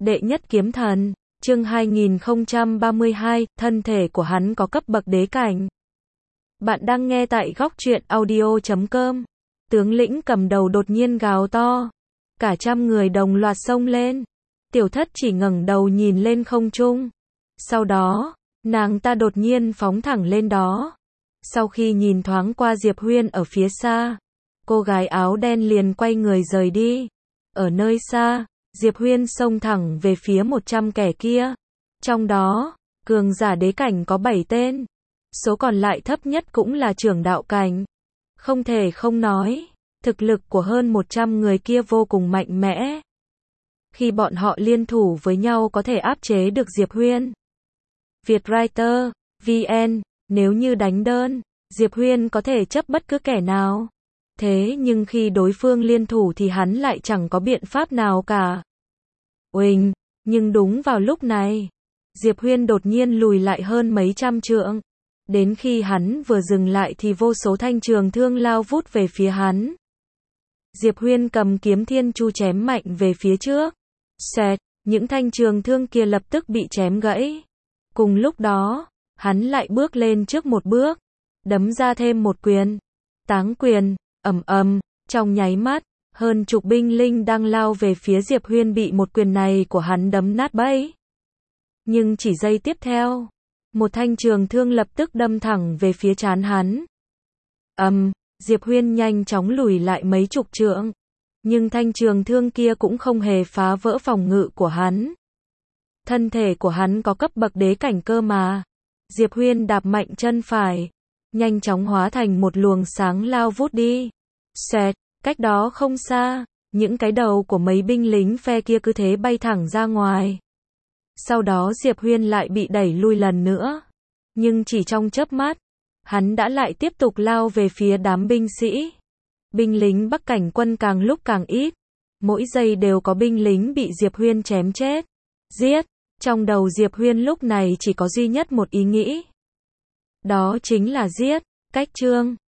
Đệ nhất kiếm thần, chương 2032, thân thể của hắn có cấp bậc đế cảnh. Bạn đang nghe tại góc truyện audio.com. Tướng lĩnh cầm đầu đột nhiên gào to. Cả trăm người đồng loạt xông lên. Tiểu thất chỉ ngẩng đầu nhìn lên không trung. Sau đó, nàng ta đột nhiên phóng thẳng lên đó. Sau khi nhìn thoáng qua Diệp Huyên ở phía xa, cô gái áo đen liền quay người rời đi. Ở nơi xa, Diệp Huyên xông thẳng về phía 100 kẻ kia. Trong đó, cường giả đế cảnh có 7 tên. Số còn lại thấp nhất cũng là trưởng đạo cảnh. Không thể không nói, thực lực của hơn 100 người kia vô cùng mạnh mẽ. Khi bọn họ liên thủ với nhau có thể áp chế được Diệp Huyên. Vietwriter, VN, nếu như đánh đơn, Diệp Huyên có thể chấp bất cứ kẻ nào. Thế nhưng khi đối phương liên thủ thì hắn lại chẳng có biện pháp nào cả. Uỳnh, nhưng đúng vào lúc này, Diệp Huyên đột nhiên lùi lại hơn mấy trăm trượng. Đến khi hắn vừa dừng lại thì vô số thanh trường thương lao vút về phía hắn. Diệp Huyên cầm kiếm thiên chu chém mạnh về phía trước. Xẹt, những thanh trường thương kia lập tức bị chém gãy. Cùng lúc đó, hắn lại bước lên trước một bước, đấm ra thêm một quyền. Táng quyền, ầm ầm, trong nháy mắt, hơn chục binh linh đang lao về phía Diệp Huyên bị một quyền này của hắn đấm nát bấy. Nhưng chỉ giây tiếp theo, một thanh trường thương lập tức đâm thẳng về phía trán hắn. Diệp Huyên nhanh chóng lùi lại mấy chục trượng. Nhưng thanh trường thương kia cũng không hề phá vỡ phòng ngự của hắn. Thân thể của hắn có cấp bậc đế cảnh cơ mà. Diệp Huyên đạp mạnh chân phải, nhanh chóng hóa thành một luồng sáng lao vút đi. Xẹt, cách đó không xa, những cái đầu của mấy binh lính phe kia cứ thế bay thẳng ra ngoài. Sau đó Diệp Huyên lại bị đẩy lui lần nữa. Nhưng chỉ trong chớp mắt, hắn đã lại tiếp tục lao về phía đám binh sĩ. Binh lính Bắc Cảnh quân càng lúc càng ít. Mỗi giây đều có binh lính bị Diệp Huyên chém chết. Giết! Trong đầu Diệp Huyên lúc này chỉ có duy nhất một ý nghĩ. Đó chính là giết. Cách chương